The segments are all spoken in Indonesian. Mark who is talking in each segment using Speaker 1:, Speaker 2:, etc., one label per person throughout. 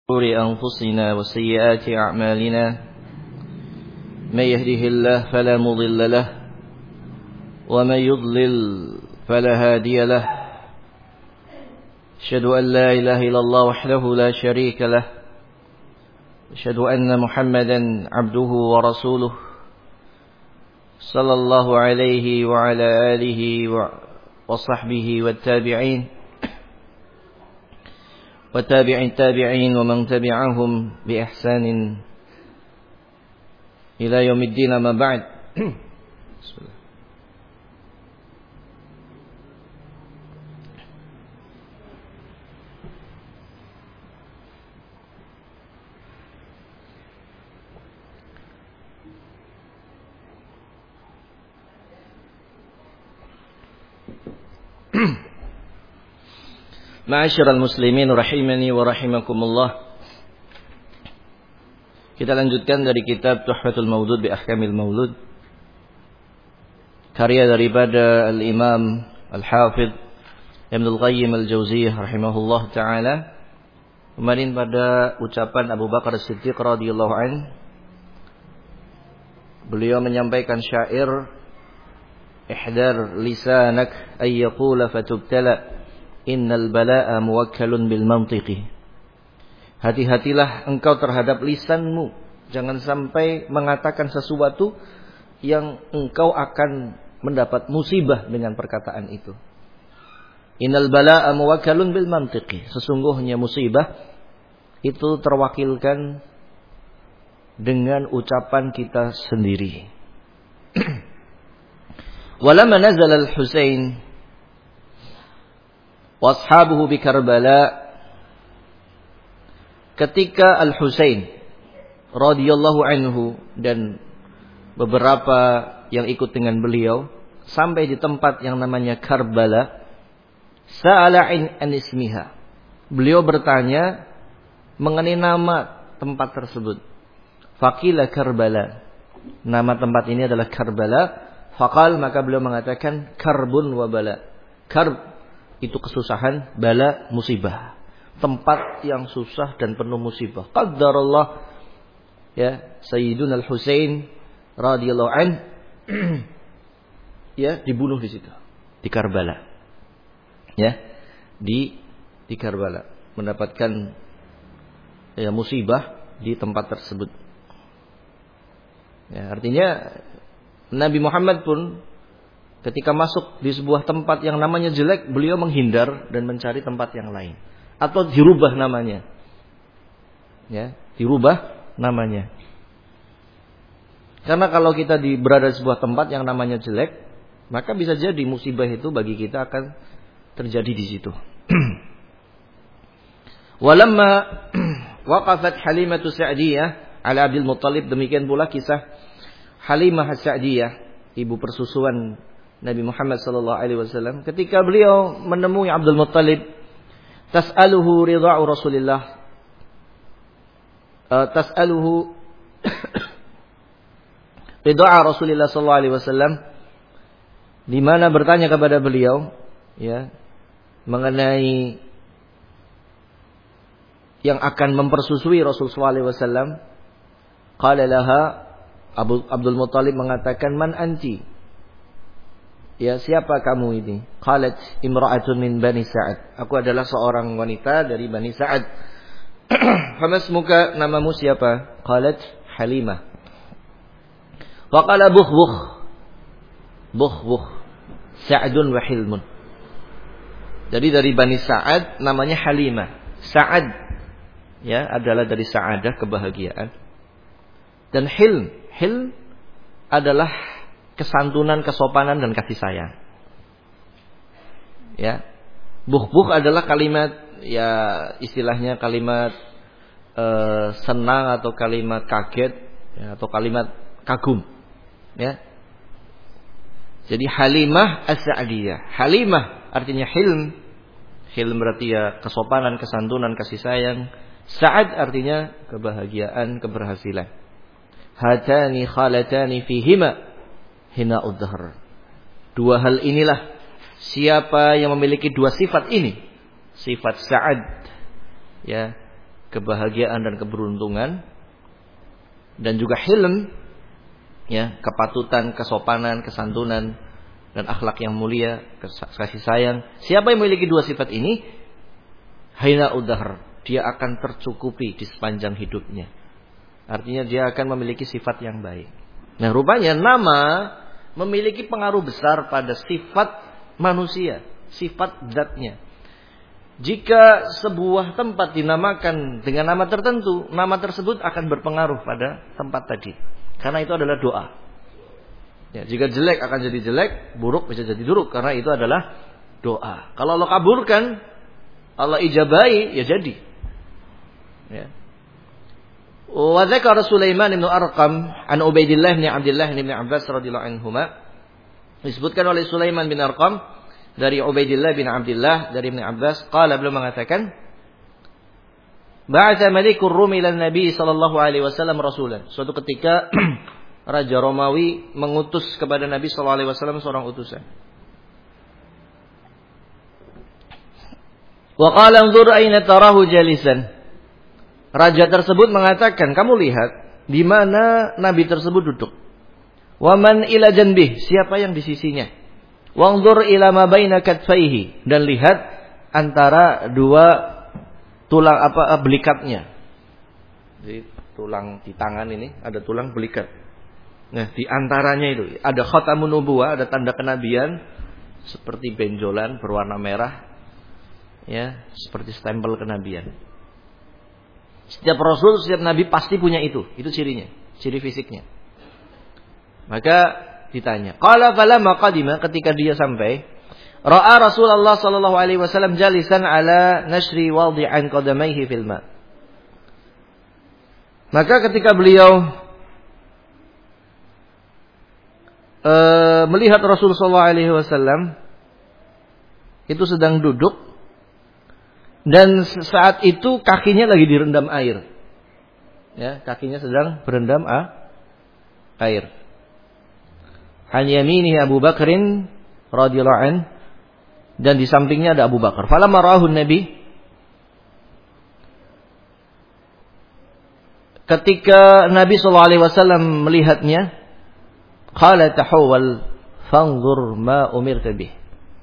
Speaker 1: شرور أنفسنا وسيئات أعمالنا من يهده الله فلا مضل له ومن يضلل فلا هادي له أشهد أن لا إله إلا الله وحده لا شريك له أشهد أن محمدا عبده ورسوله صلى الله عليه وعلى آله وصحبه والتابعين التابعين ومن تبعهم بإحسان إلى يوم الدين أما بعد. بسم الله. Ma'asyiral muslimin rahimani wa rahimakumullah. Kita lanjutkan dari kitab Tuhfatul Maudud bi Ahkamil Maulud, karya daripada Al-Imam Al-Hafidh Ibnul Qayyim Al-Jauziyah rahimahullah taala. Kemarin pada ucapan Abu Bakar As-Siddiq radhiyallahu an, beliau menyampaikan syair, ihdar lisanak ay yaqula fatubtala innal bala'a muwakkalun bil mantiqi. Hati-hatilah engkau terhadap lisanmu, jangan sampai mengatakan sesuatu yang engkau akan mendapat musibah dengan perkataan itu. Innal bala'a muwakkalun bil mantiqi. Sesungguhnya musibah itu terwakilkan dengan ucapan kita sendiri. Walamma nazala al-Husain washabuhu bi Karbala, ketika Al-Husain radhiyallahu anhu dan beberapa yang ikut dengan beliau sampai di tempat yang namanya Karbala, sa'ala an ismiha, beliau bertanya mengenai nama tempat tersebut. Faqila Karbala, nama tempat ini adalah Karbala. Faqal, maka beliau mengatakan karbun wa bala. Karb itu kesusahan, bala musibah, tempat yang susah dan penuh musibah. Qaddarallah, ya, Sayyiduna Al-Husain radhiyallahu an ya dibunuh di situ, di Karbala. Ya, di Karbala mendapatkan ya musibah di tempat tersebut. Ya, artinya Nabi Muhammad pun ketika masuk di sebuah tempat yang namanya jelek, beliau menghindar dan mencari tempat yang lain, atau dirubah namanya. Ya, dirubah namanya. Karena kalau kita berada di sebuah tempat yang namanya jelek, maka bisa jadi musibah itu bagi kita akan terjadi di situ. Walamma waqafat Halimah Sa'diyah ala Abdul Muttalib, demikian pula kisah Halimah As-Sa'diyah, ibu persusuan Nabi Muhammad sallallahu alaihi wasallam, ketika beliau menemui Abdul Muttalib, tas'aluhu ridha'u Rasulillah, tas'aluhu ridha'a Rasulillah sallallahu alaihi wasallam, di mana bertanya kepada beliau ya mengenai yang akan mempersusui Rasul sallallahu alaihi wasallam. Qala laha, Abdul Muttalib mengatakan, man anti? Ya, siapa kamu ini? Qalat imra'atun min Bani Sa'ad. Aku adalah seorang wanita dari Bani Sa'ad. Famasmuka, namamu siapa? Qalat Halimah. Wa qala bukhbukh. Bukhbukh. Sa'dun wa Hilmun. Jadi dari Bani Sa'ad namanya Halimah. Sa'ad ya adalah dari sa'adah, kebahagiaan. Dan Hilm adalah kesantunan, kesopanan dan kasih sayang. Ya. Bukhbukh adalah kalimat, ya istilahnya kalimat senang atau kalimat kaget, ya, atau kalimat kagum. Ya. Jadi Halimah As-Sa'diyah. Halimah artinya Hilm. Hilm berarti ya kesopanan, kesantunan, kasih sayang. Sa'ad artinya kebahagiaan, keberhasilan. Hatani khalatani fihima hina'ud dhahr. Dua hal inilah, siapa yang memiliki dua sifat ini, sifat Sa'ad, ya, kebahagiaan dan keberuntungan, dan juga hilm, ya, kepatutan, kesopanan, kesantunan, dan akhlak yang mulia, kasih sayang. Siapa yang memiliki dua sifat ini, haina udhar, dia akan tercukupi di sepanjang hidupnya. Artinya dia akan memiliki sifat yang baik. Nah, rupanya nama memiliki pengaruh besar pada sifat manusia, sifat zatnya. Jika sebuah tempat dinamakan dengan nama tertentu, nama tersebut akan berpengaruh pada tempat tadi. Karena itu adalah doa. Ya, jika jelek akan jadi jelek, buruk bisa jadi buruk. Karena itu adalah doa. Kalau Allah kabulkan, Allah ijabahi, ya jadi. Ya. Wa dzakara Sulaiman bin Arqam an Ubaidillah bin Abdullah bin Abbas radhiyallahu anhuma. Disebutkan oleh Sulaiman bin Arqam dari Ubaidillah bin Abdullah dari Ibn Abbas, qala, beliau mengatakan, ba'atha malikur Rum ila Nabi sallallahu alaihi wasallam rasulan. Suatu ketika Raja Romawi mengutus kepada Nabi sallallahu alaihi wasallam seorang utusan. Wa qala anzur aina tarahu jalisan. Raja tersebut mengatakan, kamu lihat di mana Nabi tersebut duduk. Wa man ila janbih, siapa yang di sisinya. Wanzur ila ma baina katfaihi, dan lihat antara dua tulang belikatnya. Jadi tulang di tangan ini ada tulang belikat. Nah, di antaranya itu ada khatamun nubuwah, ada tanda kenabian seperti benjolan berwarna merah. Ya, seperti stempel kenabian. Setiap rasul, setiap nabi pasti punya itu cirinya, ciri fisiknya. Maka ditanya, qala falamma qadima, ketika dia sampai, ra'a Rasulullah sallallahu alaihi wasallam jalisan ala nashri wadi'an qadamaihi fil ma. Maka ketika beliau melihat Rasul sallallahu alaihi wasallam itu sedang duduk, dan saat itu kakinya lagi direndam air. Ya, kakinya sedang berendam air. An yaminihi Abu Bakrin radhiyallahu an, dan di sampingnya ada Abu Bakar. Falamma ra'ahu Nabi, ketika Nabi sallallahu alaihi wasallam melihatnya, qala tahawwal fanzur ma umirta bih.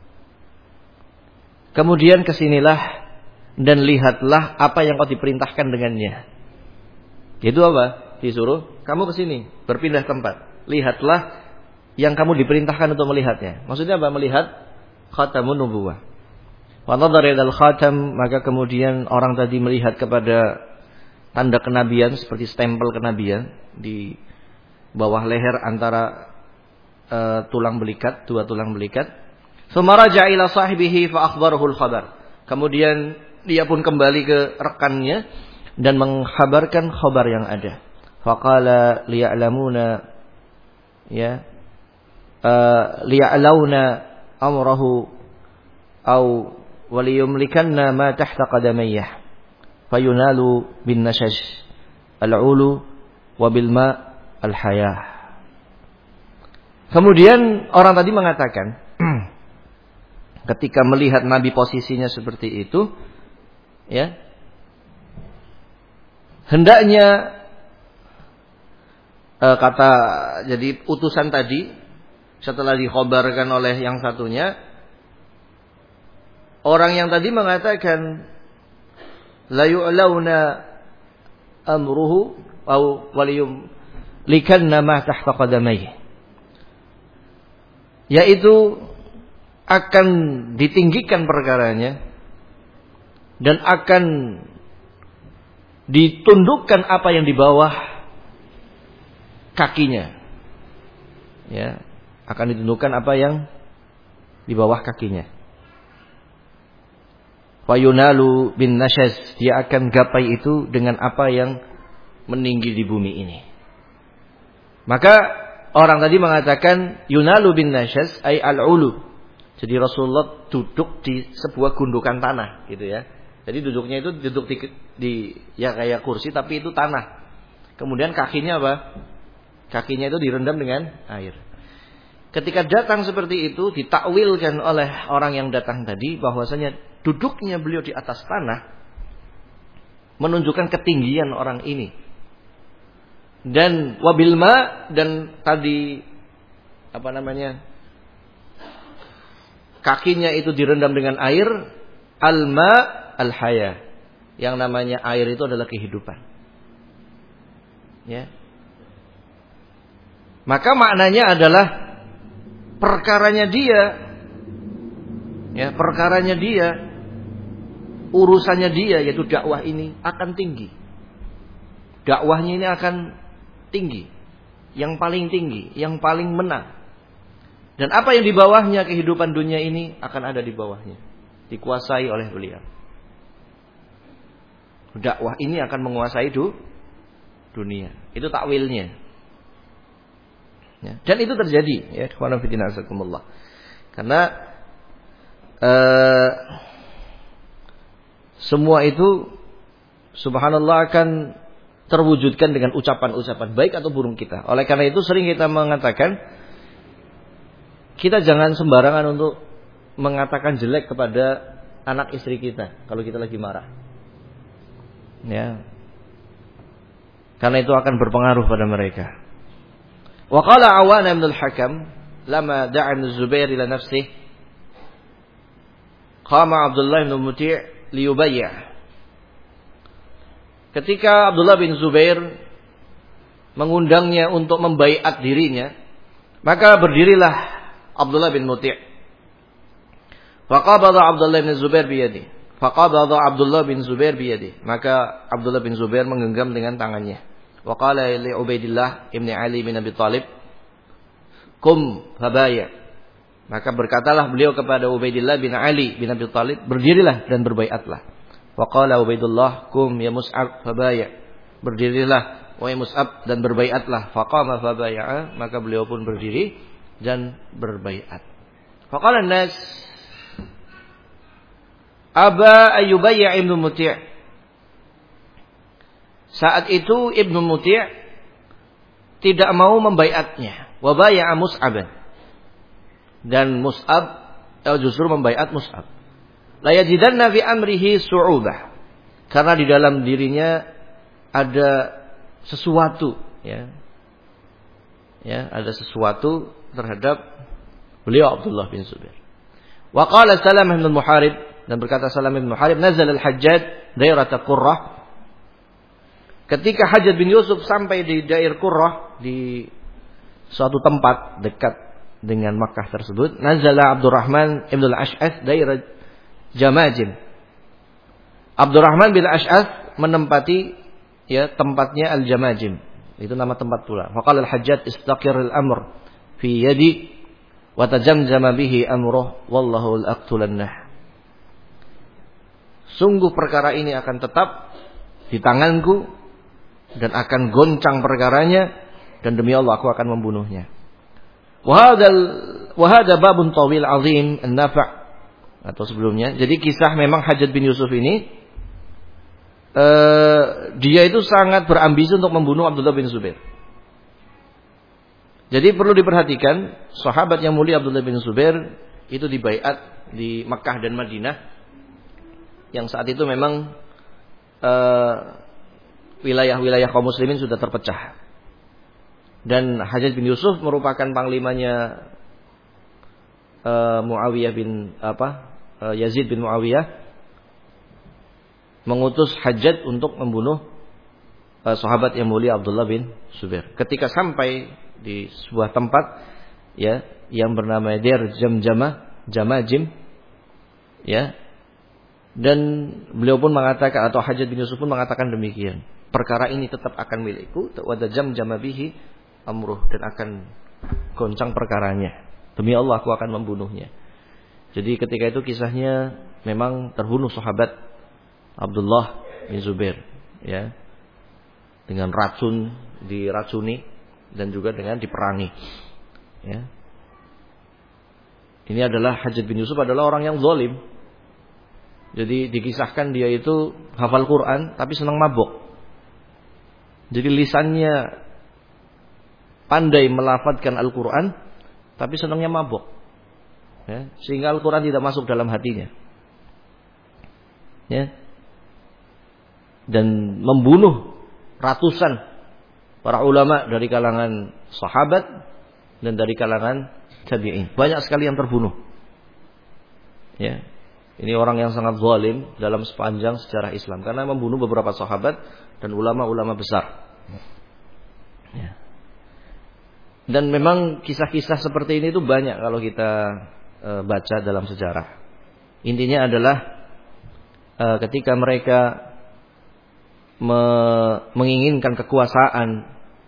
Speaker 1: Kemudian kesinilah dan lihatlah apa yang kau diperintahkan dengannya. Itu apa? Disuruh kamu kesini, berpindah tempat. Lihatlah yang kamu diperintahkan untuk melihatnya. Maksudnya apa? Melihat khatamun nubuwah. Wa nadhara ilal khatam, maka kemudian orang tadi melihat kepada tanda kenabian seperti stempel kenabian di bawah leher antara tulang belikat, dua tulang belikat. Tsumma raja'a ila sahibihi fa akhbarahu al-khabar. Kemudian dia pun kembali ke rekannya dan mengkhabarkan khabar yang ada. Faqala liya'lamuna, ya, liya'launa amrahu aw waliyumlikanna ma tahta qadamayhi fayunalu bin nashash al-ulu wa bil ma al-hayah. Kemudian orang tadi mengatakan, ketika melihat Nabi posisinya seperti itu, ya, hendaknya jadi utusan tadi setelah dikhabarkan oleh yang satunya, orang yang tadi mengatakan la yu'launa amruhu aw waliyum likanna ma tahta qadamayhi, yaitu akan ditinggikan perkaranya dan akan ditundukkan apa yang di bawah kakinya, ya, akan ditundukkan apa yang di bawah kakinya. Fayunalu bin nashaz, dia akan gapai itu dengan apa yang meninggi di bumi ini. Maka orang tadi mengatakan yunalu bin nashaz ay al-ulu. Jadi Rasulullah duduk di sebuah gundukan tanah, gitu ya. Jadi duduknya itu duduk di ya kayak kursi tapi itu tanah. Kemudian kakinya apa? Kakinya itu direndam dengan air. Ketika datang seperti itu ditakwilkan oleh orang yang datang tadi bahwasanya duduknya beliau di atas tanah menunjukkan ketinggian orang ini. Dan wabil ma, dan tadi kakinya itu direndam dengan air, al-ma al-haya. Yang namanya air itu adalah kehidupan. Ya. Maka maknanya adalah perkaranya dia, urusannya dia, yaitu dakwah ini akan tinggi. Dakwahnya ini akan tinggi, yang paling tinggi, yang paling menang. Dan apa yang di bawahnya, kehidupan dunia ini akan ada di bawahnya, dikuasai oleh beliau. Dakwah ini akan menguasai dunia. Itu takwilnya. Ya. Dan itu terjadi, ya, karena semua itu subhanallah akan terwujudkan dengan ucapan-ucapan baik atau buruk kita. Oleh karena itu sering kita mengatakan, kita jangan sembarangan untuk mengatakan jelek kepada anak istri kita kalau kita lagi marah. Ya. Karena itu akan berpengaruh pada mereka. Wa qala Awan bin al-Hakam lama da'a Zubair ila nafsihi qama Abdullah bin Muti' liyubayya. Ketika Abdullah bin Zubair mengundangnya untuk membaiat dirinya, maka berdirilah Abdullah bin Muti'. Faqabada Abdullah bin Zubair biyadi. Maka Abdullah bin Zubair menggenggam dengan tangannya. Wa qala li Ubaidillah ibn Ali bin Abi Thalib, "Qum fabaya." Maka berkatalah beliau kepada Ubaidillah bin Ali bin Abi Thalib, "Berdirilah dan berbaiatlah." Wa qala Ubaidullah, "Qum ya Mus'ab fabaya." Berdirilah wahai Mus'ab dan berbaiatlah. Faqama fabaya'a, maka beliau pun berdiri dan berbaiat. Faqala an-nas, "Aba ayyubayya Ibnu Muti'." Saat itu Ibnu Muti' tidak mau membaiatnya. Wa bai'a Mus'ab. Dan Mus'ab justru membaiat Mus'ab. La yajidanna fi amrihi su'ubah. Karena di dalam dirinya ada sesuatu, ya. Ya, ada sesuatu terhadap beliau Abdullah bin Zubair. Wa qala Salamah bin Muharib, dan berkata Salamah bin Muharib, "Nazal al-Hajjaj dairata Qurrah." Ketika Hajjaj bin Yusuf sampai di daerah Qurrah, di suatu tempat dekat dengan Makkah tersebut, nazala Abdurrahman ibn al-Ash'ath daerah Jamajim. Abdurrahman bin Ash'ath menempati, ya, tempatnya Al-Jamajim. Itu nama tempat pula. Faqala al-Hajjaj istaqir al-amr fi yadi wa tajamjama bihi amruh wallahu al-aqtulannah. Sungguh perkara ini akan tetap di tanganku dan akan goncang perkaranya, dan demi Allah aku akan membunuhnya. Wa hadha babun tawil azim an-nafa', atau sebelumnya. Jadi kisah memang Hajjaj bin Yusuf ini dia itu sangat berambisi untuk membunuh Abdullah bin Zubair. Jadi perlu diperhatikan, sahabat yang mulia Abdullah bin Zubair itu dibaiat di Makkah dan Madinah, yang saat itu memang wilayah-wilayah kaum muslimin sudah terpecah. Dan Hajjaj bin Yusuf merupakan panglimanya Yazid bin Muawiyah, mengutus Hajjaj untuk membunuh sahabat yang mulia Abdullah bin Zubair. Ketika sampai di sebuah tempat, ya, yang bernama Dair Jamajim, ya, dan beliau pun mengatakan, atau Hajjaj bin Yusuf pun mengatakan demikian, perkara ini tetap akan milikku, wa tajamjama bihi amruh, dan akan goncang perkaranya, demi Allah aku akan membunuhnya. Jadi ketika itu kisahnya memang terbunuh sahabat Abdullah bin Zubair, ya, dengan racun, diracuni, dan juga dengan diperangi, ya. Ini adalah Hajjaj bin Yusuf adalah orang yang zalim. Jadi dikisahkan dia itu hafal Quran tapi senang mabuk. Jadi lisannya pandai melafadzkan Al-Quran tapi senangnya mabuk, ya, sehingga Al-Quran tidak masuk dalam hatinya, ya. dan membunuh ratusan para ulama dari kalangan sahabat dan dari kalangan tabi'in. Banyak sekali yang terbunuh. Ya. Ini orang yang sangat zalim dalam sepanjang sejarah Islam karena membunuh beberapa sahabat dan ulama-ulama besar. Ya. Dan memang kisah-kisah seperti ini itu banyak kalau kita baca dalam sejarah. Intinya adalah ketika mereka menginginkan kekuasaan,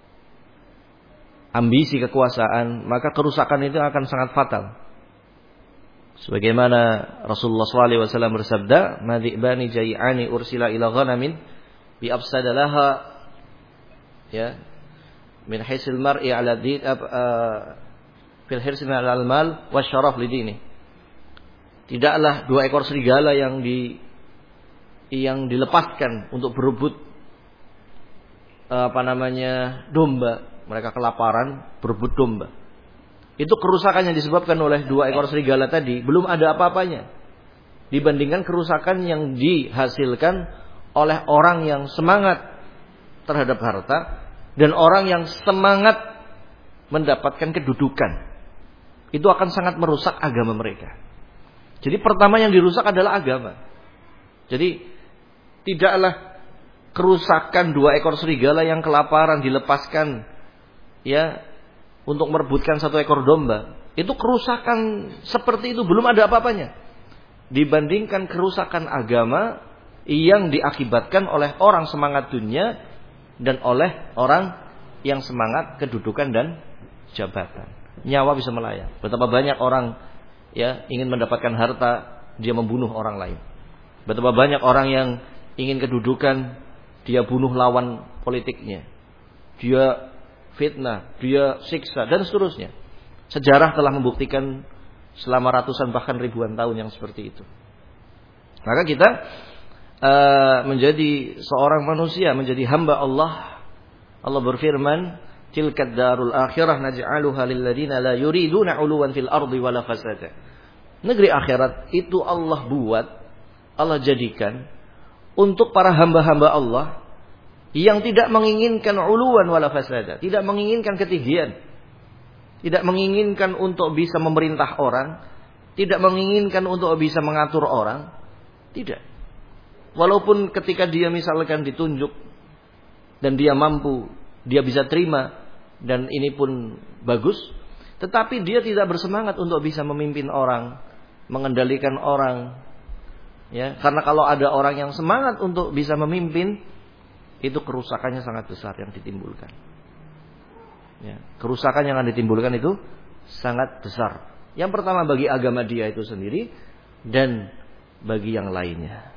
Speaker 1: ambisi kekuasaan, maka kerusakan itu akan sangat fatal. Sebagaimana Rasulullah SAW bersabda, "Madibani jai'ani ursila ila ghanamin bi afsadalaha ya min hisil mar'i ala din fil hirsi ala al-mal wa syaraf lidini." Tidaklah 2 ekor serigala yang dilepaskan untuk berebut domba. Mereka kelaparan berebut domba. Itu kerusakan yang disebabkan oleh 2 ekor serigala tadi belum ada apa-apanya dibandingkan kerusakan yang dihasilkan oleh orang yang semangat terhadap harta dan orang yang semangat mendapatkan kedudukan. Itu akan sangat merusak agama mereka. Jadi pertama yang dirusak adalah agama. Jadi tidaklah kerusakan 2 ekor serigala yang kelaparan dilepaskan ya untuk merebutkan 1 ekor domba. Itu kerusakan seperti itu belum ada apa-apanya dibandingkan kerusakan agama yang diakibatkan oleh orang semangat dunia dan oleh orang yang semangat kedudukan dan jabatan. Nyawa bisa melayang. Betapa banyak orang ya ingin mendapatkan harta, dia membunuh orang lain. Betapa banyak orang yang ingin kedudukan, dia bunuh lawan politiknya. Dia fitnah, dia siksa dan seterusnya. Sejarah telah membuktikan selama ratusan bahkan ribuan tahun yang seperti itu. Maka kita menjadi seorang manusia, menjadi hamba Allah. Allah berfirman, "Tilkad darul akhirah naj'aluha lil ladzina la yuriduna 'uluwan fil ardi wala fasada." Negeri akhirat itu Allah buat, Allah jadikan untuk para hamba-hamba Allah yang tidak menginginkan 'uluwan wala fasada, tidak menginginkan ketinggian, tidak menginginkan untuk bisa memerintah orang, tidak menginginkan untuk bisa mengatur orang, tidak. Walaupun ketika dia misalkan ditunjuk dan dia mampu, dia bisa terima dan ini pun bagus, tetapi dia tidak bersemangat untuk bisa memimpin orang, mengendalikan orang. Ya, karena kalau ada orang yang semangat untuk bisa memimpin, itu kerusakannya sangat besar yang ditimbulkan. Ya, kerusakan yang akan ditimbulkan itu sangat besar. Yang pertama bagi agama dia itu sendiri dan bagi yang lainnya.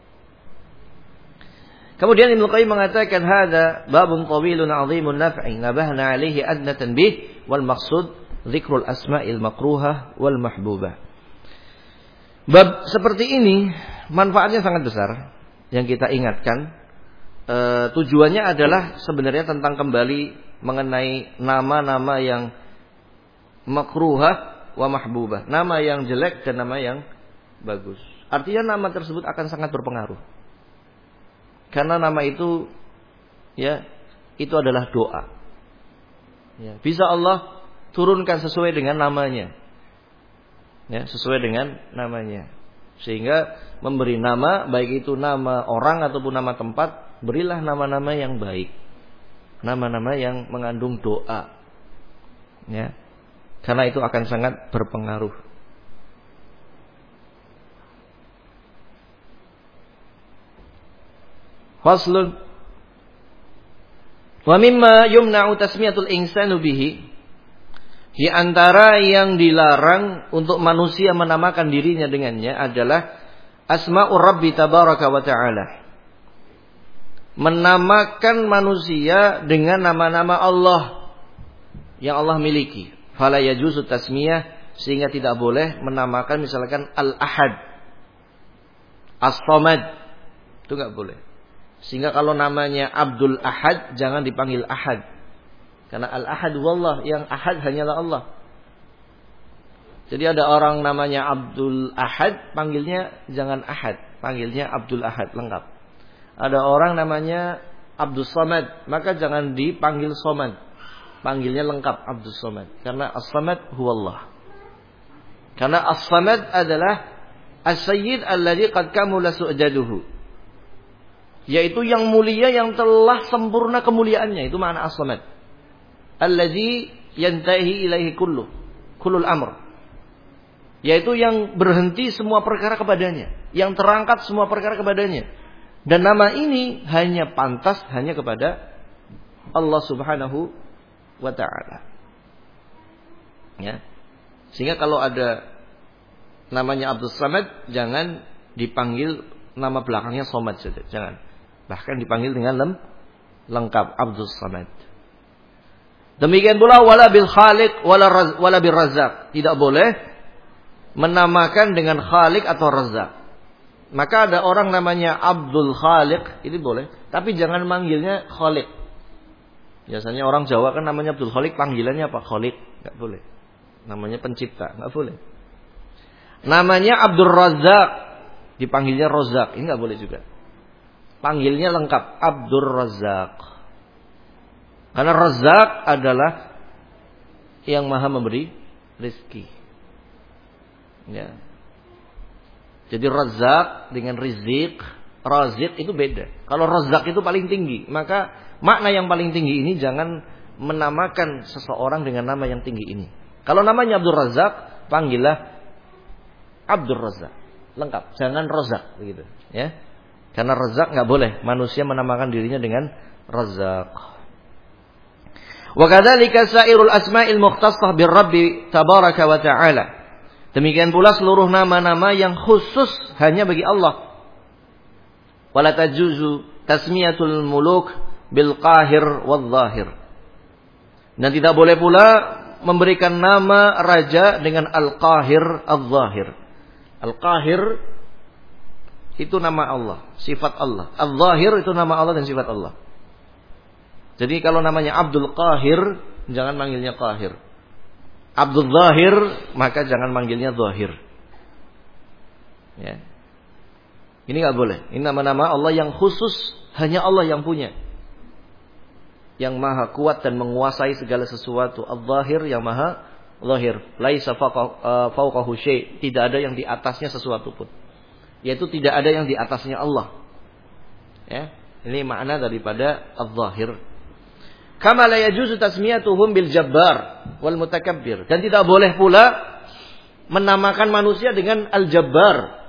Speaker 1: Kemudian Ibnu Qayyim mengatakan hadza babun tawilun 'azimun naf'i nabahna 'alaihi adna tanbih wal maqsud dzikrul asma'il makruhah wal mahbubah. Bab seperti ini manfaatnya sangat besar yang kita ingatkan. Tujuannya adalah sebenarnya tentang kembali mengenai nama-nama yang makruhah wa mahbubah, nama yang jelek dan nama yang bagus. Artinya nama tersebut akan sangat berpengaruh. Karena nama itu ya itu adalah doa. Ya, bisa Allah turunkan sesuai dengan namanya. Ya, sesuai dengan namanya. Sehingga memberi nama baik itu nama orang ataupun nama tempat, berilah nama-nama yang baik. Nama-nama yang mengandung doa. Ya. Karena itu akan sangat berpengaruh. Faslun wa mimma yumna'u tasmiyatul insanu bihi, di antara yang dilarang untuk manusia menamakan dirinya dengannya adalah asma'ur rabbi tabaraka wa ta'ala, menamakan manusia dengan nama-nama Allah yang Allah miliki. Fala yajuzu tasmiyah, sehingga tidak boleh menamakan misalkan Al-Ahad, As-Samad, itu enggak boleh. Sehingga kalau namanya Abdul Ahad jangan dipanggil Ahad. Karena Al-Ahad wallah, yang Ahad hanyalah Allah. Jadi ada orang namanya Abdul Ahad, panggilnya jangan Ahad, panggilnya Abdul Ahad lengkap. Ada orang namanya Abdus Samad, maka jangan dipanggil Somad. Panggilnya lengkap Abdus Samad. Karena As-Samad huwallah. Karena As-Samad adalah As-Sayyid alladhi qad kamula su'jaduhu. Yaitu yang mulia yang telah sempurna kemuliaannya. Itu makna As-Samad. Alladhi yantahi ilaihi kullul amr. Yaitu yang berhenti semua perkara kepadanya. Yang terangkat semua perkara kepadanya. Dan nama ini hanya pantas hanya kepada Allah Subhanahu wa ta'ala. Ya. Sehingga kalau ada namanya Abdus Samad, jangan dipanggil nama belakangnya Somad saja. Jangan. Bahkan dipanggil dengan lengkap Abdus Samad. Demikian pula wala bil Khaliq wala bil Razzaq. Tidak boleh menamakan dengan Khaliq atau Razzaq. Maka ada orang namanya Abdul Khaliq, itu boleh, tapi jangan manggilnya Khaliq. Biasanya orang Jawa kan namanya Abdul Khaliq, panggilannya apa? Khaliq, enggak boleh. Namanya pencipta, enggak boleh. Namanya Abdul Razzaq, dipanggilnya Razzaq, ini enggak boleh juga. Panggilnya lengkap Abdul Razzaq. Karena Razzaq adalah yang Maha memberi rezeki. Ya. Jadi Razzaq dengan Rizq, Raziq itu beda. Kalau Razzaq itu paling tinggi, maka makna yang paling tinggi ini jangan menamakan seseorang dengan nama yang tinggi ini. Kalau namanya Abdul Razzaq, panggillah Abdul Razzaq. Lengkap, jangan Razzaq begitu, ya. Karena Razzaq enggak boleh manusia menamakan dirinya dengan Razzaq. Wa kadzalika sairul asma'il mukhtassah bir-Rabbi tabaraka wa ta'ala. Demikian pula seluruh nama-nama yang khusus hanya bagi Allah. Wala tajuzu tasmiyatul muluk bil qahir wal zahir. Dan tidak boleh pula memberikan nama raja dengan al-qahir al-zahir. Al-qahir itu nama Allah, sifat Allah. Al-zahir itu nama Allah dan sifat Allah. Jadi kalau namanya Abdul Qahir, jangan manggilnya Qahir. Abdul Zahir, maka jangan manggilnya Zahir. Ya. Ini enggak boleh. Ini nama-nama Allah yang khusus, hanya Allah yang punya. Yang maha kuat dan menguasai segala sesuatu. Al-Zahir yang maha Zahir. Laisa fawqahu syai'. Tidak ada yang di atasnya sesuatu pun. Yaitu tidak ada yang di atasnya Allah. Ya. Ini makna daripada Al-Zahir. Kama la yajuzu tasmiyatuhum bil jabbar wal mutakabbir. Dan tidak boleh pula menamakan manusia dengan al-jabbar.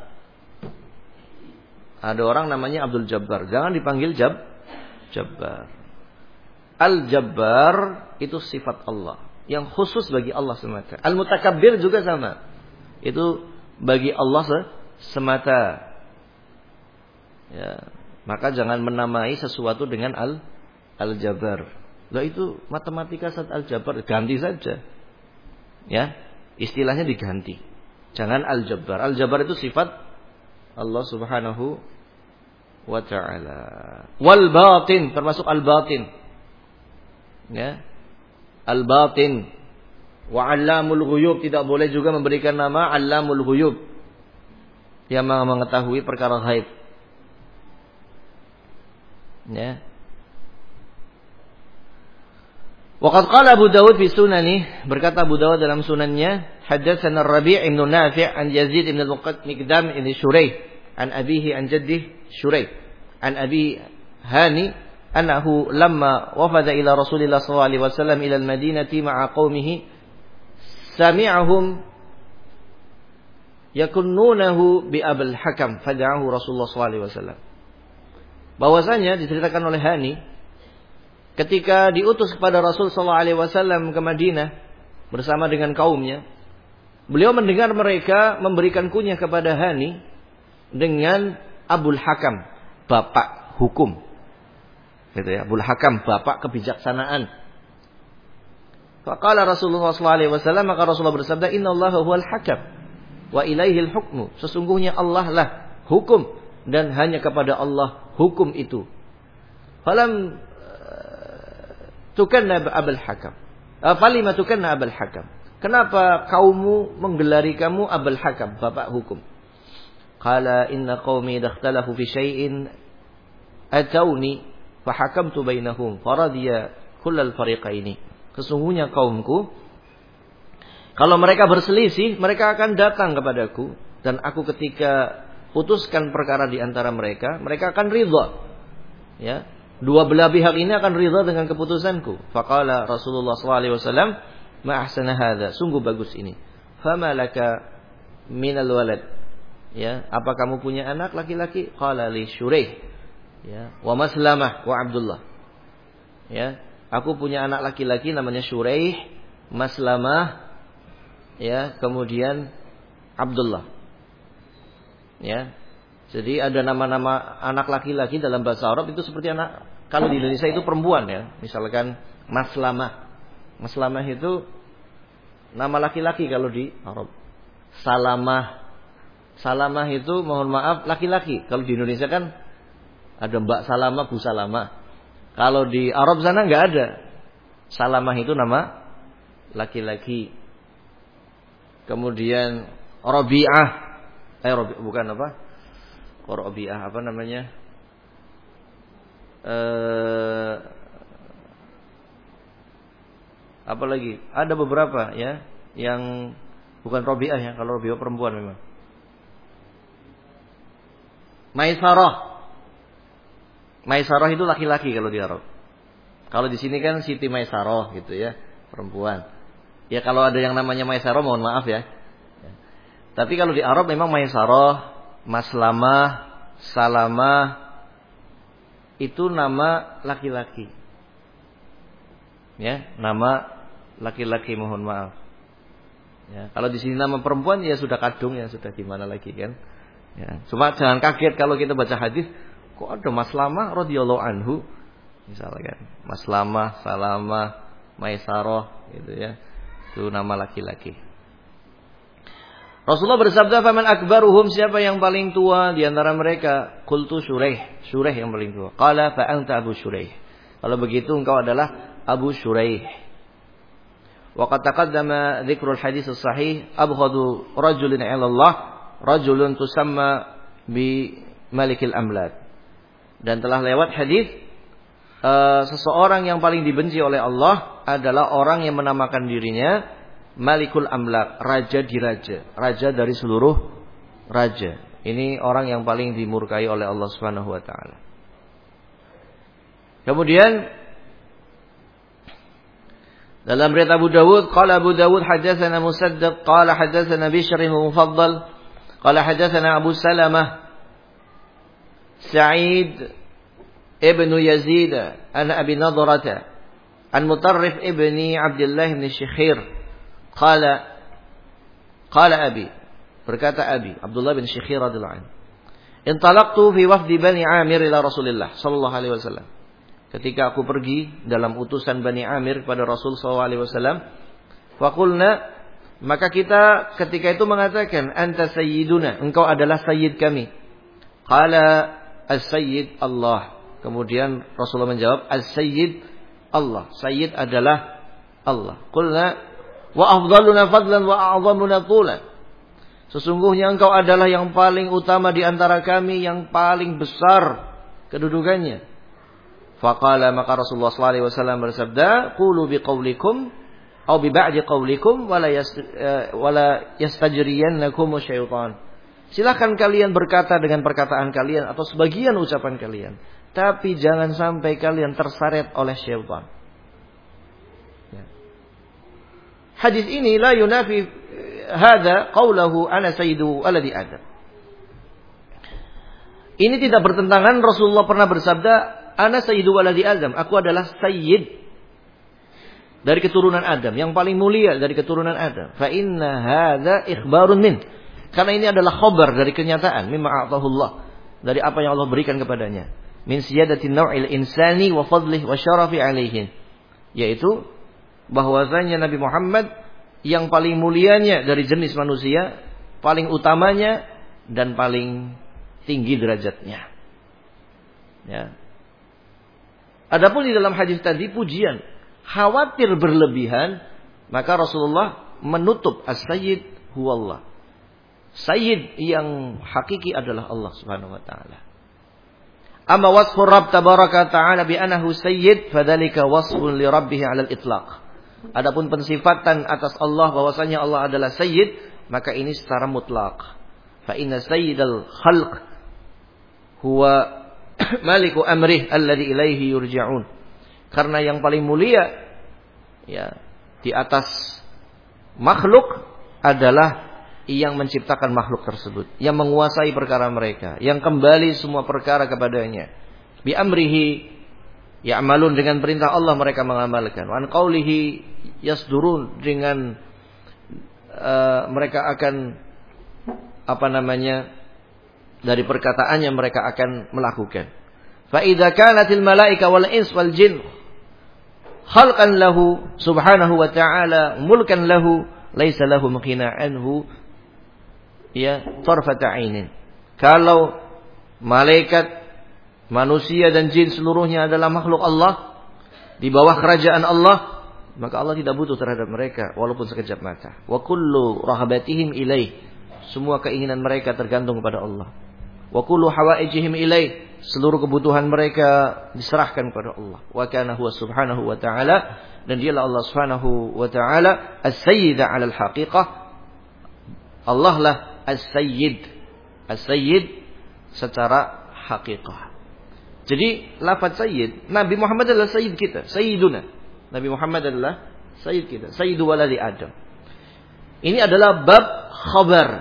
Speaker 1: Ada orang namanya Abdul Jabbar, jangan dipanggil Jabbar. Al-Jabbar itu sifat Allah yang khusus bagi Allah semata. Al-mutakabbir juga sama. Itu bagi Allah semata. Ya, maka jangan menamai sesuatu dengan al-Jabbar. Lah itu matematika saat al-Jabbar, ganti saja. Ya, istilahnya diganti. Jangan al-Jabbar. Al-Jabbar itu sifat Allah Subhanahu wa ta'ala. Wal batin, termasuk al-batin. Ya. Al-batin. Wa 'allamul ghuyub, tidak boleh juga memberikan nama 'allamul ghuyub. Yang mengetahui perkara ghaib. Ya. Waqad qala Abu Dawud fi sunani, berkata Abu Dawud dalam sunannya, haddatsana Rabi' ibn Nafi' an Yazid ibn al-Muqaddam ibn Shuraih an abihi an jaddih Shuraih an Abi Hani annahu lamma wafada ila Rasulillah sallallahu alaihi wasallam ila al-Madinati ma'a qaumihi sami'ahum yakunnunahu bi Abul Hakam fada'ahu Rasulullah sallallahu alaihi wasallam. Bahwasanya diceritakan oleh Hani ketika diutus kepada Rasul sallallahu alaihi wasallam ke Madinah bersama dengan kaumnya, beliau mendengar mereka memberikan kunyah kepada Hani dengan Abul Hakam, bapak hukum. Gitu ya, Abul Hakam, bapak kebijaksanaan. Faqala Rasulullah sallallahu alaihi wasallam, maka Rasulullah bersabda, "Innallaha huwal hakam wa ilaihil hukmu." Sesungguhnya Allah lah hukum dan hanya kepada Allah hukum itu. Falam tukanna Abul Hakam. Falima tukanna Abul Hakam. Kenapa kaummu menggelari kamu Abul Hakam, bapak hukum? Qala inna qaumi idakhtalafu fi syai'in atauni fahakamtu bainahum faradiya kullal fariqaini. Sesungguhnya kaumku, kalau mereka berselisih, mereka akan datang kepadaku, dan aku ketika putuskan perkara di antara mereka, mereka akan ridha. Ya, dua belah pihak ini akan ridha dengan keputusanku. Faqala Rasulullah SAW, ma ahsana hadza, sungguh bagus ini. Fama laka minal walad, ya, apa kamu punya anak laki-laki? Qala li Shuraih, ya, wa Maslamah wa Abdullah. Ya, aku punya anak laki-laki namanya Shuraih, Maslamah, ya, kemudian Abdullah. Ya. Jadi ada nama-nama anak laki-laki dalam bahasa Arab itu seperti anak, kalau di Indonesia itu perempuan, ya. Misalkan Maslamah. Maslamah itu nama laki-laki kalau di Arab. Salamah. Salamah itu mohon maaf laki-laki. Kalau di Indonesia kan ada Mbak Salamah, Bu Salamah. Kalau di Arab sana nggak ada. Salamah itu nama laki-laki. Kemudian Rabi'ah, bukan apa? Rabi'ah apa namanya? Apa lagi? Ada beberapa, ya, yang bukan Rabi'ah, ya. Kalau Rabi'ah perempuan memang. Maisarah. Maisarah itu laki-laki kalau di Arab. Kalau di sini kan Siti Maisarah gitu, ya, perempuan. Ya kalau ada yang namanya Maisarah mohon maaf, ya. Tapi kalau di Arab memang Maisarah, Maslamah, Salamah itu nama laki-laki. Ya, nama laki-laki mohon maaf. Ya, kalau di sini nama perempuan ya sudah kadung, ya sudah gimana lagi kan. Ya, cuma jangan kaget kalau kita baca hadis kok ada Maslamah radhiyallahu anhu misalkan. Maslamah, Salamah, Maisarah gitu, ya. Itu nama laki-laki. Rasulullah bersabda, "Faman akbaruhum, siapa yang paling tua di antara mereka?" Qultu Shuraih, Shuraih yang paling tua. Qala fa anta Abu Shuraih. Kalau begitu engkau adalah Abu Shuraih. Wa qad taqaddama dzikrul hadits as-sahih abghadu rajulin 'ala Allah rajulun tusamma bi malikil amlak. Dan telah lewat hadis seseorang yang paling dibenci oleh Allah adalah orang yang menamakan dirinya Malikul Amlak, raja di raja, raja dari seluruh raja. Ini orang yang paling dimurkai oleh Allah Subhanahu wa taala. Kemudian dalam riwayat Abu Dawud, qala Abu Dawud hadatsana Musaddad, qala hadatsana Bishr bin Mufaddal, qala hadatsana Abu Salamah Sa'id ibn Yazid an Abi Nadrata an Mutarrif ibni Abdullah bin Syikhir. Qala Abi, berkata Abi Abdullah bin Syikhir radhiyallahu anhu, intalaqtu fi wafdi Bani Amir ila Rasulillah sallallahu alaihi wasallam. Ketika aku pergi dalam utusan Bani Amir kepada Rasul sallallahu alaihi wasallam, faqulna, maka kita ketika itu mengatakan, anta sayyiduna, engkau adalah sayyid kami. Qala as-sayyid Allah. Kemudian Rasulullah menjawab, as-sayyid Allah. Sayyid adalah Allah. Qulna wa afdaluna fadlan wa a'zamuna tulan. Sesungguhnya engkau adalah yang paling utama di antara kami, yang paling besar kedudukannya. Faqala, maka Rasulullah sallallahu alaihi wasallam bersabda, qulu biqaulikum aw bi ba'di qaulikum wala yastajriyannakum syaitan. Silakan kalian berkata dengan perkataan kalian atau sebagian ucapan kalian, tapi jangan sampai kalian terseret oleh syaitan. Hadis ini la yunafi hadza qaulahu ana sayyidu alladhi adam. Ini tidak bertentangan Rasulullah pernah bersabda, ana sayyidu alladhi adam, aku adalah sayyid dari keturunan Adam, yang paling mulia dari keturunan Adam. Fa inna hadza ikhbarun min. Karena ini adalah khabar dari kenyataan, mimma a'tahullah, dari apa yang Allah berikan kepadanya. Min siyadati naw'il insani wa fadlihi wa syarafi alaihi. Yaitu bahwasanya Nabi Muhammad yang paling mulianya dari jenis manusia, paling utamanya dan paling tinggi derajatnya. Ya. Adapun di dalam hadis tadi pujian, khawatir berlebihan, maka Rasulullah menutup as-sayyid huwallah. Sayyid yang hakiki adalah Allah Subhanahu wa taala. Amma wasfu Rabb tabaraka ta'ala bi annahu sayyid fadzalika wasfun li rabbih 'ala al-itlaq. Adapun pensifatan atas Allah bahwasanya Allah adalah sayyid, maka ini secara mutlak. Fa inna sayyidal khalq huwa maliku amrih alladhi ilaihi yurja'un. Karena yang paling mulia ya di atas makhluk adalah yang menciptakan makhluk tersebut, yang menguasai perkara mereka, yang kembali semua perkara kepadanya. Bi amrihi ya'malun, dengan perintah Allah mereka mengamalkan. Wa an qaulihi yasdurun, dengan mereka akan dari perkataannya mereka akan melakukan. Fa idza kanatil malaika wal ins wal jin khalqan lahu subhanahu wa ta'ala mulkan lahu laisa lahu maqina anhu ya tarfata ainin. Kalau malaikat, manusia dan jin seluruhnya adalah makhluk Allah di bawah kerajaan Allah, maka Allah tidak butuh terhadap mereka walaupun sekejap mata. Wa kullu rahabatihim ilaih, semua keinginan mereka tergantung kepada Allah. Wa kullu hawaijihim ilaih, seluruh kebutuhan mereka diserahkan kepada Allah. Wa kana huwa subhanahu wa ta'ala, dan dialah Allah subhanahu wa ta'ala as-sayyid 'ala al-haqiqah. Allah lah as-sayyid. As-sayyid secara haqiqah. Jadi lafaz sayyid, Nabi Muhammad adalah sayyid kita, sayyiduna. Nabi Muhammad adalah sayyid kita, sayyidu waladi Adam. Ini adalah bab khabar.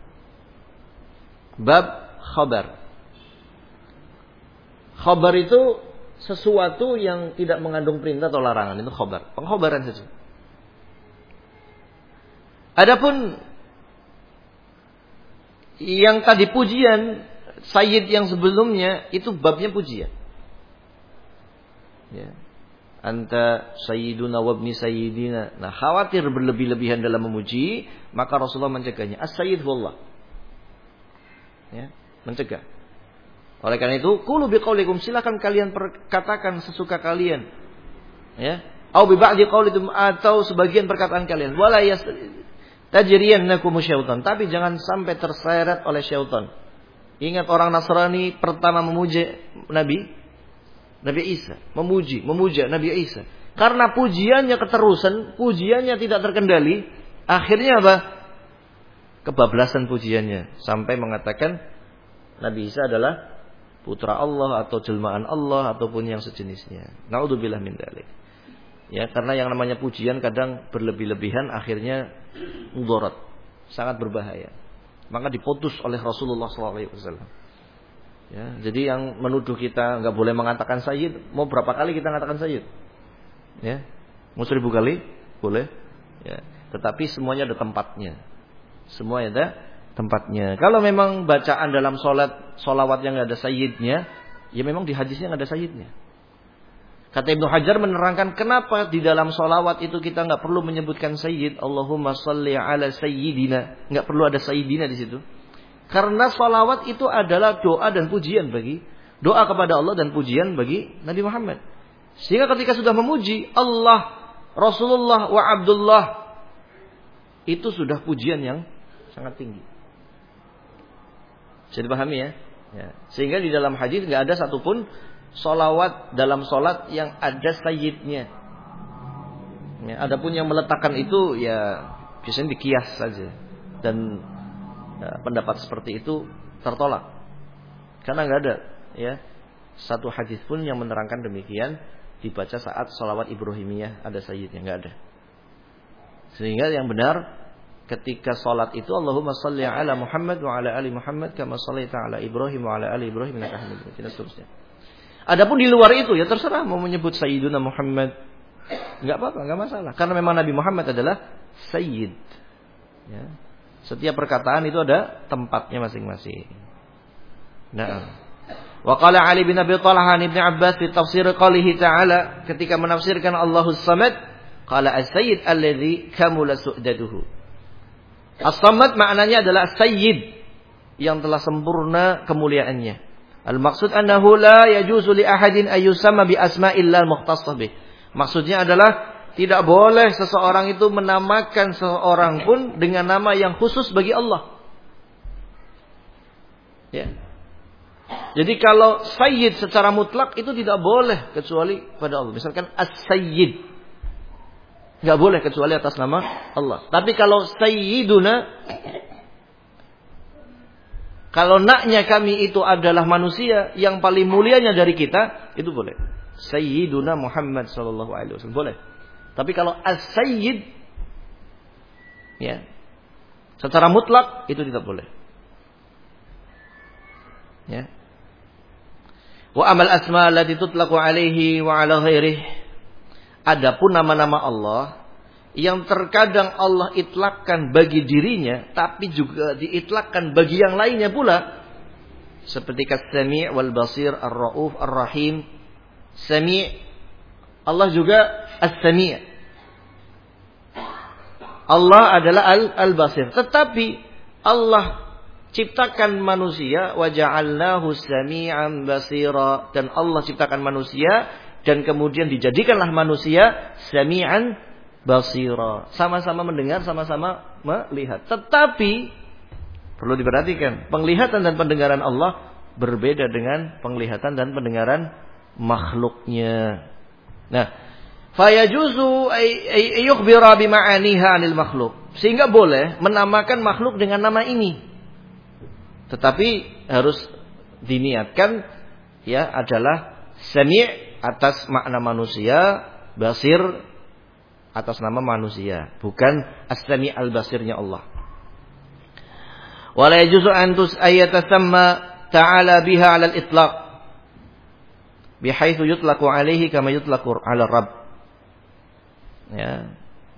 Speaker 1: Bab khabar. Khabar itu sesuatu yang tidak mengandung perintah atau larangan, itu khabar, pengkhabaran saja. Adapun yang tadi pujian, sayyid yang sebelumnya itu babnya pujian. Ya. Anta sayyiduna wabni sayyidina. Nah, khawatir berlebih-lebihan dalam memuji, maka Rasulullah mencegahnya. As-sayyid wallah. Ya, mencegah. Oleh karena itu, qulu biqaulikum, silakan kalian perkatakan sesuka kalian. Ya. Au bi ba'di qaulikum, atau sebagian perkataan kalian. Wala tajriyannakum syaitan, tapi jangan sampai terseret oleh syaitan. Ingat orang Nasrani pertama memuji Nabi Isa, memuja Nabi Isa. Karena pujiannya keterusan, pujiannya tidak terkendali, akhirnya apa? Kebablasan pujiannya, sampai mengatakan Nabi Isa adalah putra Allah atau jelmaan Allah ataupun yang sejenisnya. Naudzubillah min dzalik. Ya, karena yang namanya pujian kadang berlebih-lebihan akhirnya mudarat, sangat berbahaya. Maka diputus oleh Rasulullah SAW. Ya, jadi yang menuduh kita nggak boleh mengatakan sayyid, mau berapa kali kita mengatakan sayyid? Ya, mau 1000 kali boleh. Ya, tetapi semuanya ada tempatnya. Semuanya ada tempatnya. Kalau memang bacaan dalam solawat yang nggak ada sayyidnya, ya memang di hadisnya nggak ada sayyidnya. Kata Ibnu Hajar menerangkan kenapa di dalam solawat itu kita nggak perlu menyebutkan sayyid. Allahumma shalli ala sayyidina, nggak perlu ada sayyidina di situ. Karena solawat itu adalah doa dan pujian doa kepada Allah dan pujian bagi Nabi Muhammad. Sehingga ketika sudah memuji Allah, Rasulullah wa Abdullah, itu sudah pujian yang sangat tinggi. Bisa dipahami ya? Ya. Sehingga di dalam hadis nggak ada satupun solawat dalam solat yang ada sayyidnya. Ya, adapun yang meletakkan itu ya biasanya dikias saja, dan pendapat seperti itu tertolak karena nggak ada ya satu hadis pun yang menerangkan demikian dibaca saat solawat Ibrahimiyah ada sayyidnya, nggak ada. Sehingga yang benar ketika solat itu Allahumma shalli ala Muhammad wa ala ali Muhammad kama shallaita ala Ibrahim wa ala ali Ibrahim innaka Hamidum Majid, dan seterusnya. Adapun di luar itu ya terserah mau menyebut Sayyiduna Muhammad, nggak apa-apa, nggak masalah. Karena memang Nabi Muhammad adalah Sayyid. Ya. Setiap perkataan itu ada tempatnya masing-masing. Nah, wa qala Ali bin Abi Thalib an Ibnu Abbas fi tafsir qoulihi ta'ala, ketika menafsirkan Allahus Samad, qala as-sayyid alladzi kamula su'daduhu. As-Samad maknanya adalah sayyid yang telah sempurna kemuliaannya. Al-maksud annahu la yajuzu li ahadin ayyusamma bi asma'illah mukhtassah bih. Maksudnya adalah tidak boleh seseorang itu menamakan seseorang pun dengan nama yang khusus bagi Allah. Ya. Jadi kalau sayyid secara mutlak itu tidak boleh kecuali pada Allah. Misalkan as-sayyid, nggak boleh kecuali atas nama Allah. Tapi kalau sayyiduna, kalau naknya kami itu adalah manusia yang paling mulianya dari kita, itu boleh. Sayyiduna Muhammad sallallahu alaihi wasallam boleh. Tapi kalau as-sayyid, ya, secara mutlak itu tidak boleh. Ya. Wa amal asma allati tutlaqu alaihi wa ala ghairihi. Adapun nama-nama Allah yang terkadang Allah itlakkan bagi dirinya tapi juga diitlakkan bagi yang lainnya pula, seperti As-Sami' wal Basir, Ar-Rauf, Ar-Rahim. Sami', Allah juga As-Sami'. Allah adalah Al-Basir. Tetapi Allah ciptakan manusia, wa ja'alnahu sami'an basira, dan Allah ciptakan manusia dan kemudian dijadikanlah manusia sami'an basira, sama-sama mendengar, sama-sama melihat. Tetapi perlu diperhatikan, penglihatan dan pendengaran Allah berbeda dengan penglihatan dan pendengaran makhluknya. Nah, fayajuzu ay yukhbira bima'aniha 'anil makhluk, sehingga boleh menamakan makhluk dengan nama ini. Tetapi harus diniatkan, ya, adalah sami' atas makna manusia, basir atas nama manusia, bukan as-sami' al-basirnya Allah. Wala yajuzu an ayatasamma ta'ala biha 'ala al-itlaq bihaitsu yutlaqu 'alaihi kama yutlaqu 'ala Rabb. Ya.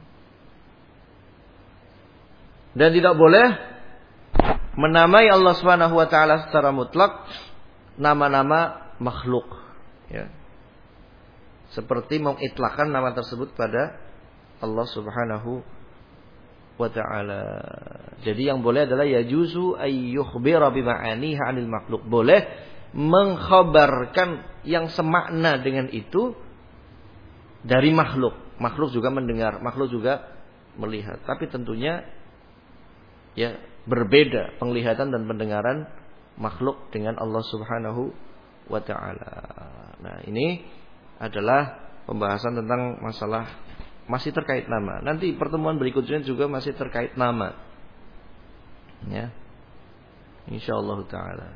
Speaker 1: Dan tidak boleh menamai Allah Subhanahu wa taala secara mutlak nama-nama makhluk, ya. Seperti mengitlakkan nama tersebut pada Allah Subhanahu wa taala. Jadi yang boleh adalah yajuzu ay yukhbira bi ma'aniha 'anil makhluk. Boleh mengkhabarkan yang semakna dengan itu dari makhluk. Makhluk juga mendengar, makhluk juga melihat. Tapi tentunya, ya, berbeda penglihatan dan pendengaran makhluk dengan Allah Subhanahu wa taala. Nah, ini adalah pembahasan tentang masalah masih terkait nama. Nanti pertemuan berikutnya juga masih terkait nama. Ya. Insyaallah taala.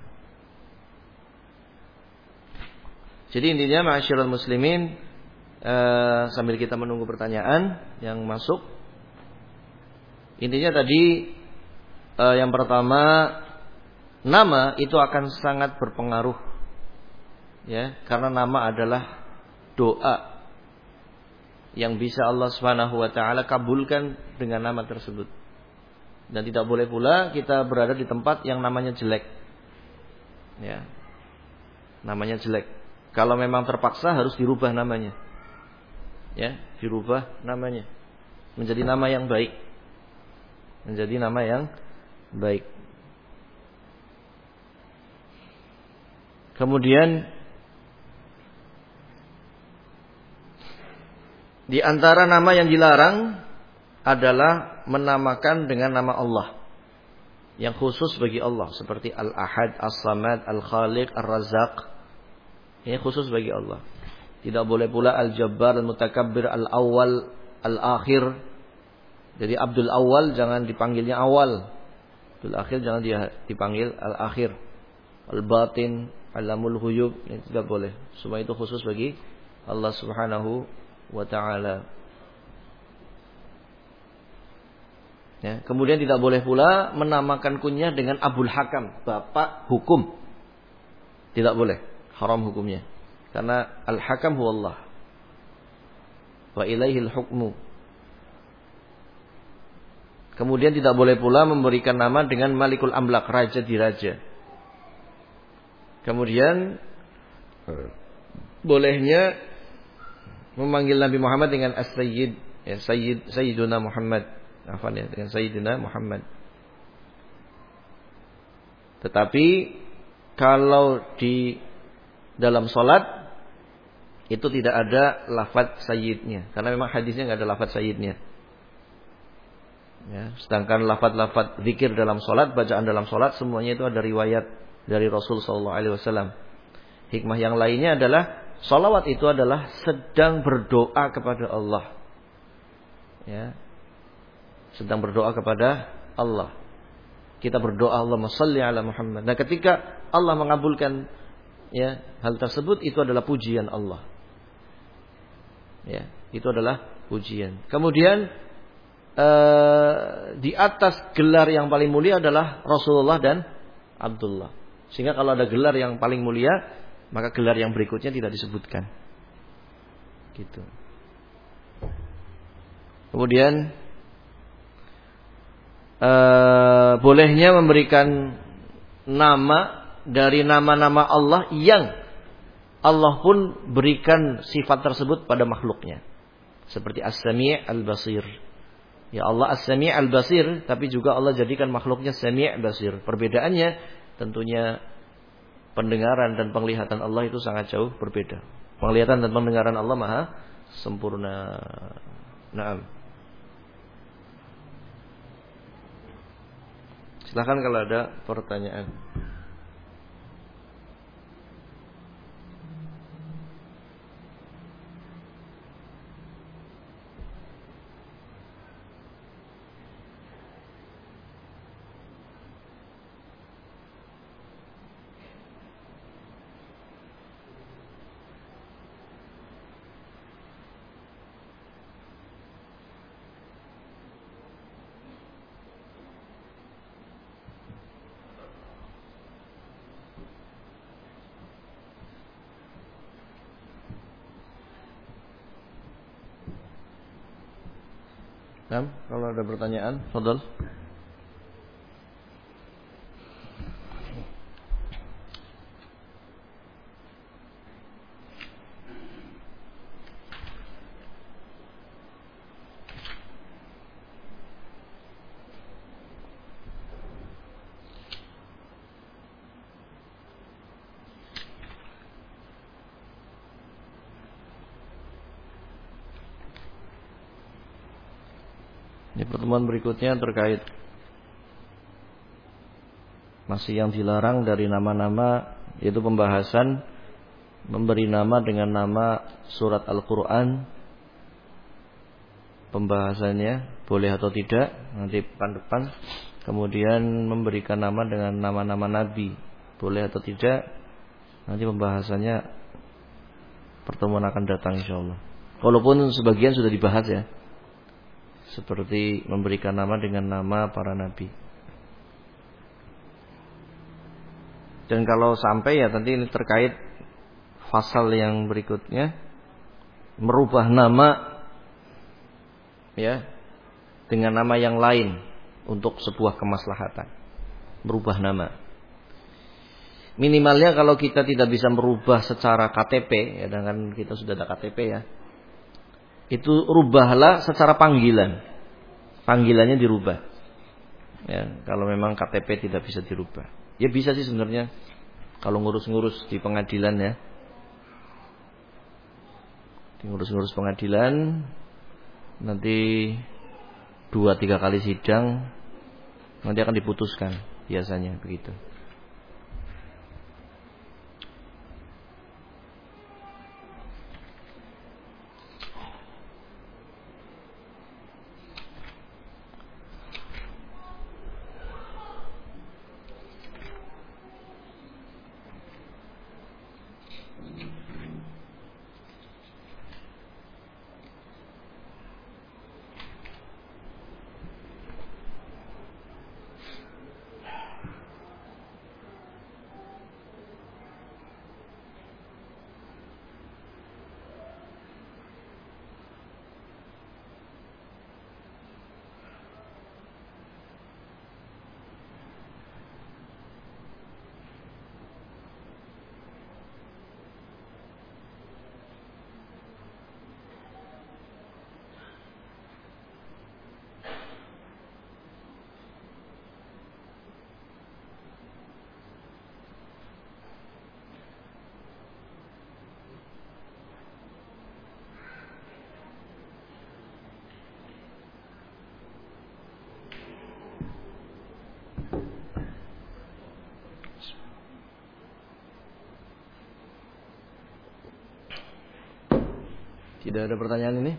Speaker 1: Jadi intinya ma'asyiral muslimin, sambil kita menunggu pertanyaan yang masuk, intinya tadi, yang pertama, nama itu akan sangat berpengaruh, ya, karena nama adalah doa yang bisa Allah Subhanahu wa taala kabulkan dengan nama tersebut. Dan tidak boleh pula kita berada di tempat yang namanya jelek, ya, namanya jelek. Kalau memang terpaksa harus dirubah namanya, ya, dirubah namanya menjadi nama yang baik, menjadi nama yang baik. Kemudian di antara nama yang dilarang adalah menamakan dengan nama Allah yang khusus bagi Allah, seperti Al-Ahad, As-Samad, Al-Khaliq, Ar-Razzaq. Ini khusus bagi Allah. Tidak boleh pula Al-Jabbar, Al-Mutakabbir, Al-Awwal, Al-Akhir. Jadi Abdul Awwal jangan dipanggilnya awal, Al-Akhir jangan dia dipanggil Al-Akhir. Al-Batin, Alamul Ghuyub, ini tidak boleh. Semua itu khusus bagi Allah Subhanahu wa taala. Ya, kemudian tidak boleh pula menamakan kunyah dengan Abul Hakam, bapak hukum. Tidak boleh, haram hukumnya. Karena Al-Hakam huwa Allah. Wa ilaihil hukmu. Kemudian tidak boleh pula memberikan nama dengan Malikul Amlak, raja diraja. Kemudian bolehnya memanggil Nabi Muhammad dengan As-Sayyid, ya, Sayyiduna Muhammad. Afwan, ya, dengan Sayyidina Muhammad. Tetapi kalau di dalam salat itu tidak ada lafaz sayyidnya, karena memang hadisnya enggak ada lafaz sayyidnya. Ya, sedangkan lafaz-lafaz zikir dalam salat, bacaan dalam salat, semuanya itu ada riwayat dari Rasul sallallahu alaihi wasallam. Hikmah yang lainnya adalah sholawat itu adalah sedang berdoa kepada Allah. Ya. Sedang berdoa kepada Allah. Kita berdoa Allahumma shalli ala Muhammad. Nah, ketika Allah mengabulkan ya hal tersebut, itu adalah pujian Allah. Ya, itu adalah pujian. Kemudian di atas gelar yang paling mulia adalah Rasulullah dan Abdullah. Sehingga kalau ada gelar yang paling mulia, maka gelar yang berikutnya tidak disebutkan. Gitu. Kemudian bolehnya memberikan nama dari nama-nama Allah yang Allah pun berikan sifat tersebut pada makhluknya. Seperti As-Sami' Al-Basir. Ya Allah As-Sami' Al-Basir, tapi juga Allah jadikan makhluknya Sami' Basir. Perbedaannya tentunya pendengaran dan penglihatan Allah itu sangat jauh berbeda. Penglihatan dan pendengaran Allah maha sempurna. Naam. Silakan kalau ada pertanyaan. Kalau ada pertanyaan, fadhal. Di pertemuan berikutnya terkait masih yang dilarang dari nama-nama, yaitu pembahasan memberi nama dengan nama surat Al-Quran. Pembahasannya boleh atau tidak nanti pekan depan. Kemudian memberikan nama dengan nama-nama Nabi, boleh atau tidak nanti pembahasannya pertemuan akan datang insyaallah. Walaupun sebagian sudah dibahas ya, seperti memberikan nama dengan nama para nabi. Dan kalau sampai ya nanti ini terkait pasal yang berikutnya, merubah nama ya dengan nama yang lain untuk sebuah kemaslahatan. Merubah nama. Minimalnya kalau kita tidak bisa merubah secara KTP, ya dengan kita sudah ada KTP ya, itu rubahlah secara panggilan. Panggilannya dirubah. Ya, kalau memang KTP tidak bisa dirubah. Ya bisa sih sebenarnya kalau ngurus-ngurus di pengadilan ya. Di ngurus-ngurus pengadilan nanti 2-3 kali sidang nanti akan diputuskan, biasanya begitu. tidak ada pertanyaan ini?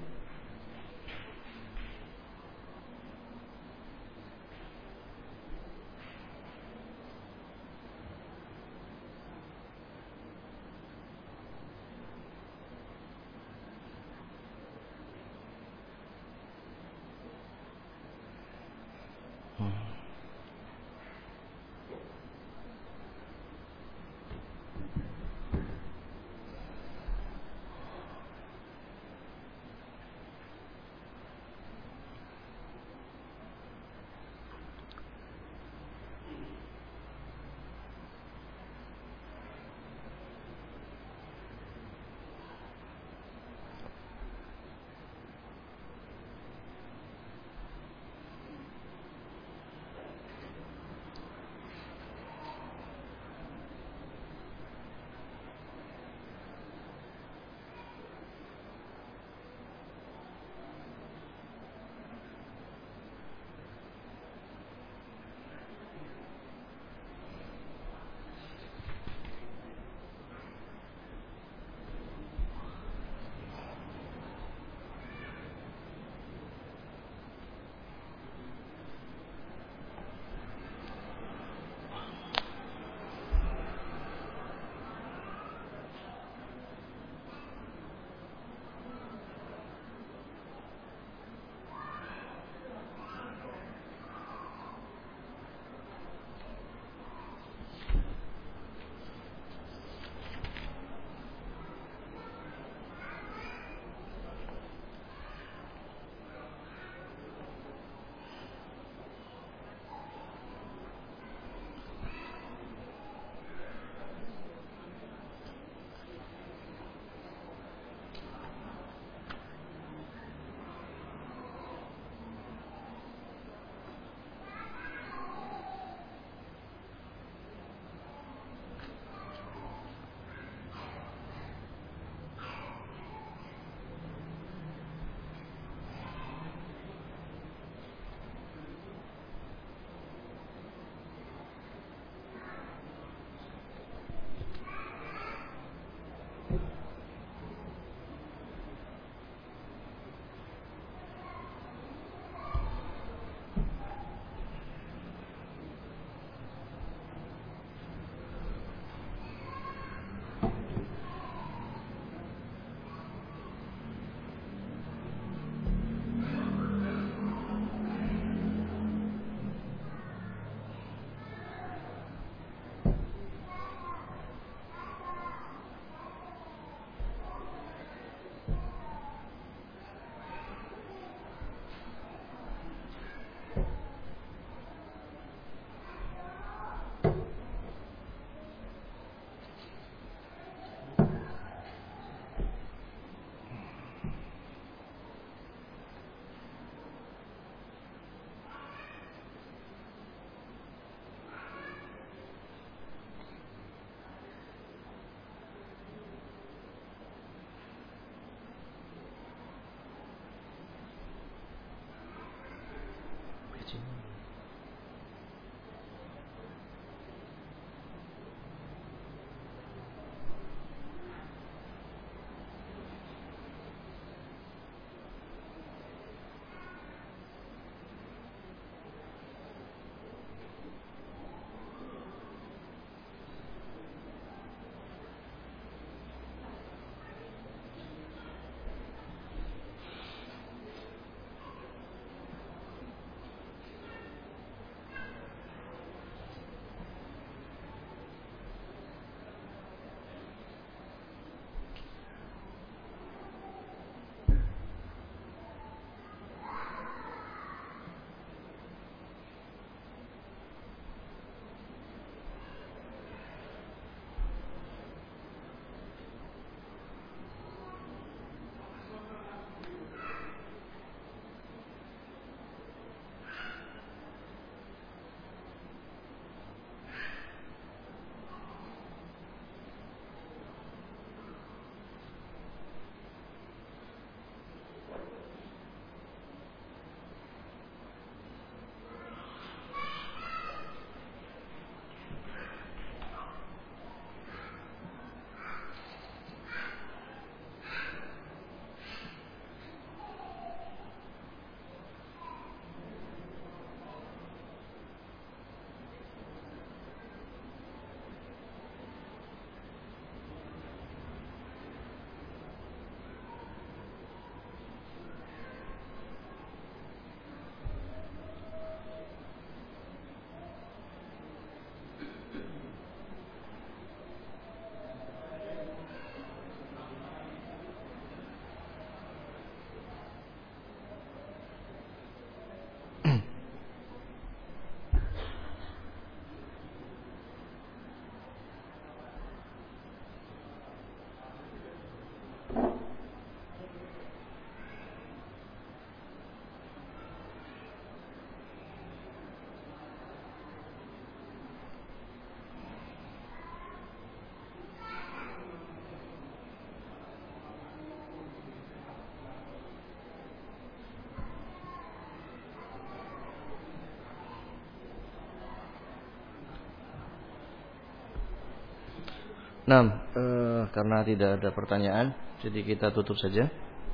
Speaker 1: Nah, karena tidak ada pertanyaan, jadi kita tutup saja.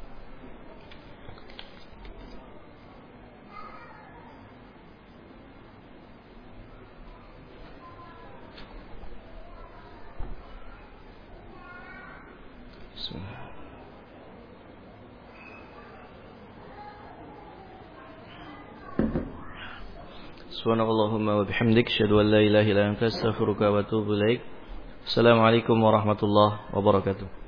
Speaker 1: Subhanakallahumma wa bihamdik, asyhadu an la ilaha illa anta, astaghfiruka wa atubu ilaik. Assalamualaikum warahmatullahi wabarakatuh.